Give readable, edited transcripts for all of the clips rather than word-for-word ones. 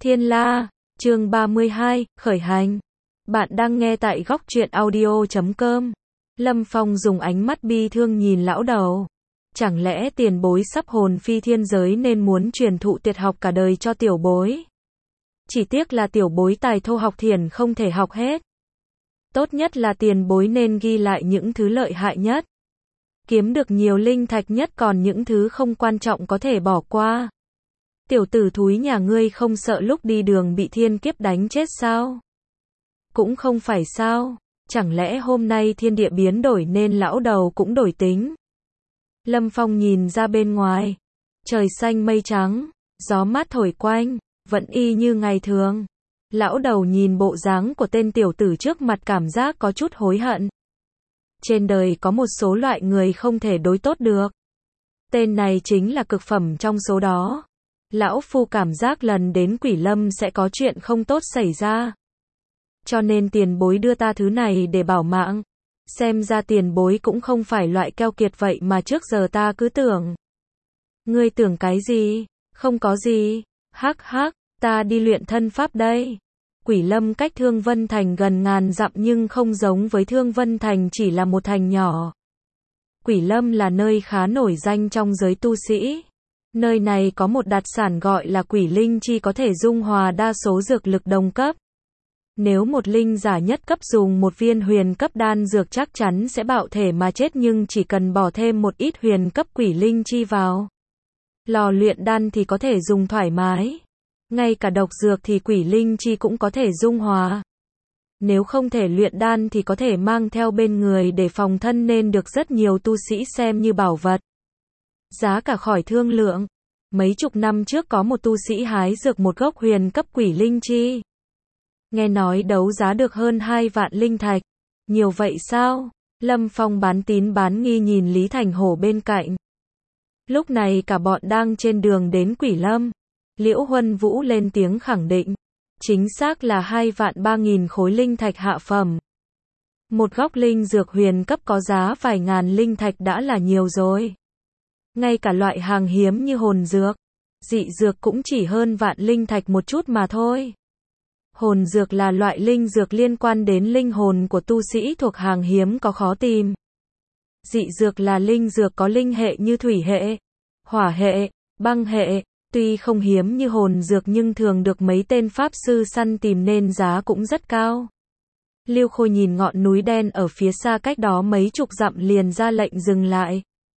Thiên La, chương 32, khởi hành. Bạn đang nghe tại góc truyện audio.com. Lâm Phong dùng ánh mắt bi thương nhìn lão đầu. Chẳng lẽ tiền bối sắp hồn phi thiên giới nên muốn truyền thụ tuyệt học cả đời cho tiểu bối? Chỉ tiếc là tiểu bối tài thô học thiển không thể học hết. Tốt nhất là tiền bối nên ghi lại những thứ lợi hại nhất. Kiếm được nhiều linh thạch nhất, còn những thứ không quan trọng có thể bỏ qua. Tiểu tử thúi nhà ngươi không sợ lúc đi đường bị thiên kiếp đánh chết sao? Cũng không phải sao? Chẳng lẽ hôm nay thiên địa biến đổi nên lão đầu cũng đổi tính? Lâm Phong nhìn ra bên ngoài. Trời xanh mây trắng, gió mát thổi quanh, vẫn y như ngày thường. Lão đầu nhìn bộ dáng của tên tiểu tử trước mặt cảm giác có chút hối hận. Trên đời có một số loại người không thể đối tốt được. Tên này chính là cực phẩm trong số đó. Lão phu cảm giác lần đến Quỷ Lâm sẽ có chuyện không tốt xảy ra. Cho nên tiền bối đưa ta thứ này để bảo mạng. Xem ra tiền bối cũng không phải loại keo kiệt vậy mà trước giờ ta cứ tưởng. Ngươi tưởng cái gì? Không có gì. Hắc hắc, ta đi luyện thân pháp đây. Quỷ Lâm cách Thương Vân Thành gần ngàn dặm nhưng không giống với Thương Vân Thành chỉ là một thành nhỏ. Quỷ Lâm là nơi khá nổi danh trong giới tu sĩ. Nơi này có một đặc sản gọi là quỷ linh chi có thể dung hòa đa số dược lực đồng cấp. Nếu một linh giả nhất cấp dùng một viên huyền cấp đan dược chắc chắn sẽ bạo thể mà chết, nhưng chỉ cần bỏ thêm một ít huyền cấp quỷ linh chi vào lò luyện đan thì có thể dùng thoải mái. Ngay cả độc dược thì quỷ linh chi cũng có thể dung hòa. Nếu không thể luyện đan thì có thể mang theo bên người để phòng thân nên được rất nhiều tu sĩ xem như bảo vật. Giá cả khỏi thương lượng. Mấy chục năm trước có một tu sĩ hái dược một gốc huyền cấp quỷ linh chi. Nghe nói đấu giá được hơn 2 vạn linh thạch. Nhiều vậy sao? Lâm Phong bán tín bán nghi nhìn Lý Thành Hổ bên cạnh. Lúc này cả bọn đang trên đường đến Quỷ Lâm. Liễu Huân Vũ lên tiếng khẳng định. Chính xác là 2.300.000 khối linh thạch hạ phẩm. Một gốc linh dược huyền cấp có giá vài ngàn linh thạch đã là nhiều rồi. Ngay cả loại hàng hiếm như hồn dược, dị dược cũng chỉ hơn vạn linh thạch một chút mà thôi. Hồn dược là loại linh dược liên quan đến linh hồn của tu sĩ thuộc hàng hiếm có khó tìm. Dị dược là linh dược có linh hệ như thủy hệ, hỏa hệ, băng hệ. Tuy không hiếm như hồn dược nhưng thường được mấy tên pháp sư săn tìm nên giá cũng rất cao. Lưu Khôi nhìn ngọn núi đen ở phía xa cách đó mấy chục dặm liền ra lệnh dừng lại.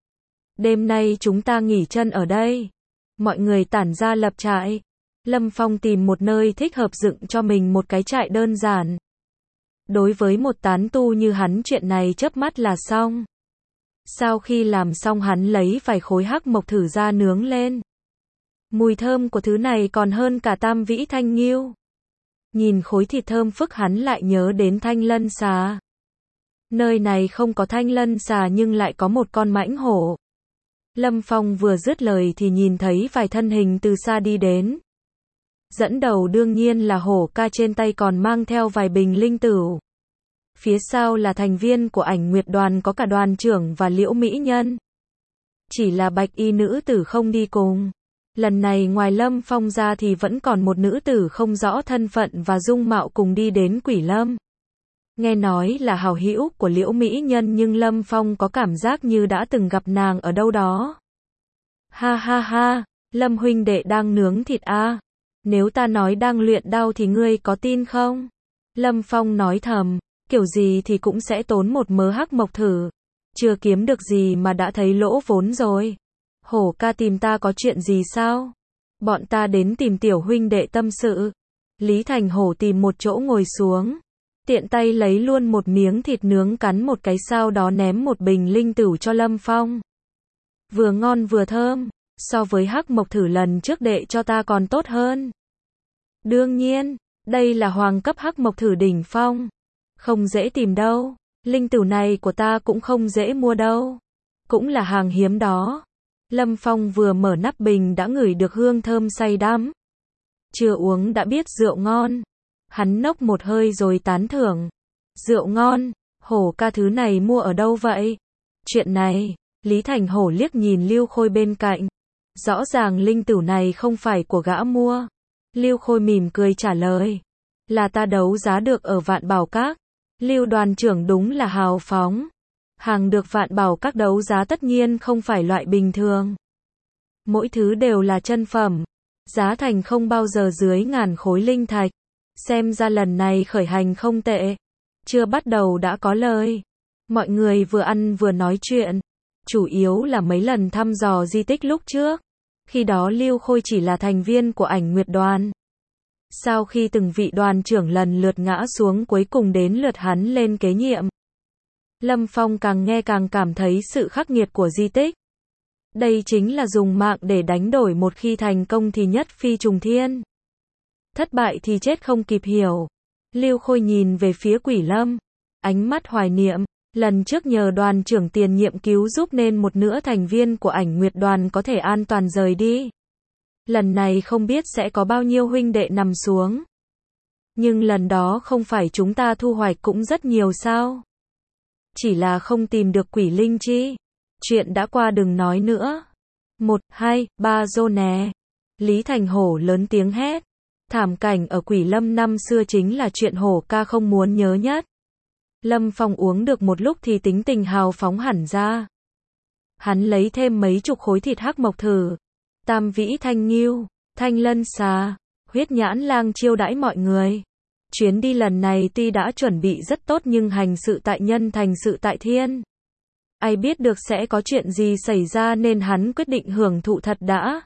Đêm nay chúng ta nghỉ chân ở đây. Mọi người tản ra lập trại. Lâm Phong tìm một nơi thích hợp dựng cho mình một cái trại đơn giản. Đối với một tán tu như hắn chuyện này chớp mắt là xong. Sau khi làm xong hắn lấy vài khối hắc mộc thử ra nướng lên. Mùi thơm của thứ này còn hơn cả tam vĩ thanh nghiêu. Nhìn khối thịt thơm phức hắn lại nhớ đến thanh lân xà. Nơi này không có thanh lân xà nhưng lại có một con mãnh hổ. Lâm Phong vừa dứt lời thì nhìn thấy vài thân hình từ xa đi đến. Dẫn đầu đương nhiên là hổ ca, trên tay còn mang theo vài bình linh tửu. Phía sau là thành viên của Ảnh Nguyệt đoàn, có cả đoàn trưởng và Liễu Mỹ Nhân. Chỉ là bạch y nữ tử không đi cùng. Lần này ngoài Lâm Phong ra thì vẫn còn một nữ tử không rõ thân phận và dung mạo cùng đi đến Quỷ Lâm. Nghe nói là hảo hữu của Liễu Mỹ Nhân nhưng Lâm Phong có cảm giác như đã từng gặp nàng ở đâu đó. Ha ha ha, Lâm huynh đệ đang nướng thịt à? Nếu ta nói đang luyện đao thì ngươi có tin không? Lâm Phong nói thầm, kiểu gì thì cũng sẽ tốn một mớ hắc mộc thử. Chưa kiếm được gì mà đã thấy lỗ vốn rồi. Hổ ca tìm ta có chuyện gì sao? Bọn ta đến tìm tiểu huynh đệ tâm sự. Lý Thành Hổ tìm một chỗ ngồi xuống. Tiện tay lấy luôn một miếng thịt nướng cắn một cái, sau đó ném một bình linh tửu cho Lâm Phong. Vừa ngon vừa thơm. So với hắc mộc thử lần trước đệ cho ta còn tốt hơn. Đương nhiên, đây là hoàng cấp hắc mộc thử đỉnh phong. Không dễ tìm đâu. Linh tửu này của ta cũng không dễ mua đâu. Cũng là hàng hiếm đó. Lâm Phong vừa mở nắp bình đã ngửi được hương thơm say đắm. Chưa uống đã biết rượu ngon. Hắn nốc một hơi rồi tán thưởng. Rượu ngon, hổ ca thứ này mua ở đâu vậy? Chuyện này, Lý Thành Hổ liếc nhìn Lưu Khôi bên cạnh. Rõ ràng linh tửu này không phải của gã mua. Lưu Khôi mỉm cười trả lời. Là ta đấu giá được ở Vạn Bảo Các. Lưu đoàn trưởng đúng là hào phóng. Hàng được Vạn Bảo Các đấu giá tất nhiên không phải loại bình thường. Mỗi thứ đều là chân phẩm. Giá thành không bao giờ dưới 1000 khối linh thạch. Xem ra lần này khởi hành không tệ. Chưa bắt đầu đã có lời. Mọi người vừa ăn vừa nói chuyện. Chủ yếu là mấy lần thăm dò di tích lúc trước. Khi đó Lưu Khôi chỉ là thành viên của Ảnh Nguyệt đoàn. Sau khi từng vị đoàn trưởng lần lượt ngã xuống cuối cùng đến lượt hắn lên kế nhiệm. Lâm Phong càng nghe càng cảm thấy sự khắc nghiệt của di tích. Đây chính là dùng mạng để đánh đổi, một khi thành công thì nhất phi trùng thiên. Thất bại thì chết không kịp hiểu. Lưu Khôi nhìn về phía Quỷ Lâm. Ánh mắt hoài niệm. Lần trước nhờ đoàn trưởng tiền nhiệm cứu giúp nên một nửa thành viên của Ảnh Nguyệt đoàn có thể an toàn rời đi. Lần này không biết sẽ có bao nhiêu huynh đệ nằm xuống. Nhưng lần đó không phải chúng ta thu hoạch cũng rất nhiều sao? Chỉ là không tìm được quỷ linh chi. Chuyện đã qua đừng nói nữa. 1, 2, 3 rô nè. Lý Thành Hổ lớn tiếng hét. Thảm cảnh ở Quỷ Lâm năm xưa chính là chuyện Hổ ca không muốn nhớ nhất. Lâm Phong uống được một lúc thì tính tình hào phóng hẳn ra. Hắn lấy thêm mấy chục khối thịt hắc mộc thử. Tam vĩ thanh ngưu, thanh lân xà, huyết nhãn lang chiêu đãi mọi người. Chuyến đi lần này tuy đã chuẩn bị rất tốt nhưng hành sự tại nhân thành sự tại thiên. Ai biết được sẽ có chuyện gì xảy ra nên hắn quyết định hưởng thụ thật đã.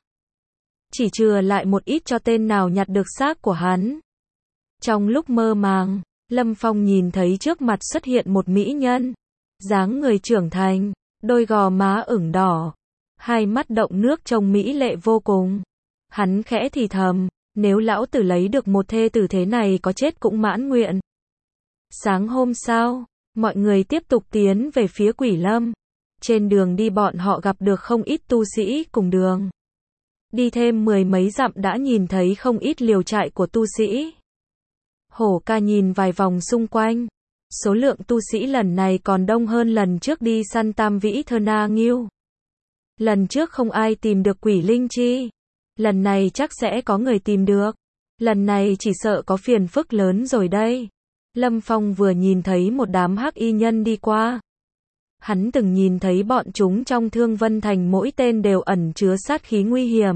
Chỉ chừa lại một ít cho tên nào nhặt được xác của hắn. Trong lúc mơ màng, Lâm Phong nhìn thấy trước mặt xuất hiện một mỹ nhân. Dáng người trưởng thành, đôi gò má ửng đỏ. Hai mắt động nước trông mỹ lệ vô cùng. Hắn khẽ thì thầm, nếu lão tử lấy được một thê tử thế này có chết cũng mãn nguyện. Sáng hôm sau, mọi người tiếp tục tiến về phía Quỷ Lâm. Trên đường đi bọn họ gặp được không ít tu sĩ cùng đường. Đi thêm 10 mấy dặm đã nhìn thấy không ít liều trại của tu sĩ. Hổ ca nhìn vài vòng xung quanh. Số lượng tu sĩ lần này còn đông hơn lần trước đi săn Tam Vĩ Thơ Na Nghiêu. Lần trước không ai tìm được quỷ linh chi. Lần này chắc sẽ có người tìm được. Lần này chỉ sợ có phiền phức lớn rồi đây. Lâm Phong vừa nhìn thấy một đám hắc y nhân đi qua. Hắn từng nhìn thấy bọn chúng trong Thương Vân Thành mỗi tên đều ẩn chứa sát khí nguy hiểm.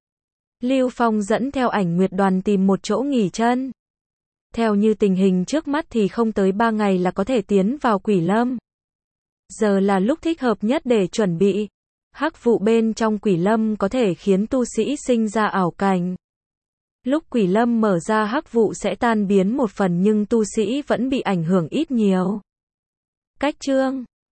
Lưu Phong dẫn theo Ảnh Nguyệt đoàn tìm một chỗ nghỉ chân. Theo như tình hình trước mắt thì không tới 3 ngày là có thể tiến vào Quỷ Lâm. Giờ là lúc thích hợp nhất để chuẩn bị. Hắc vụ bên trong Quỷ Lâm có thể khiến tu sĩ sinh ra ảo cảnh. Lúc Quỷ Lâm mở ra hắc vụ sẽ tan biến một phần nhưng tu sĩ vẫn bị ảnh hưởng ít nhiều. Cách chương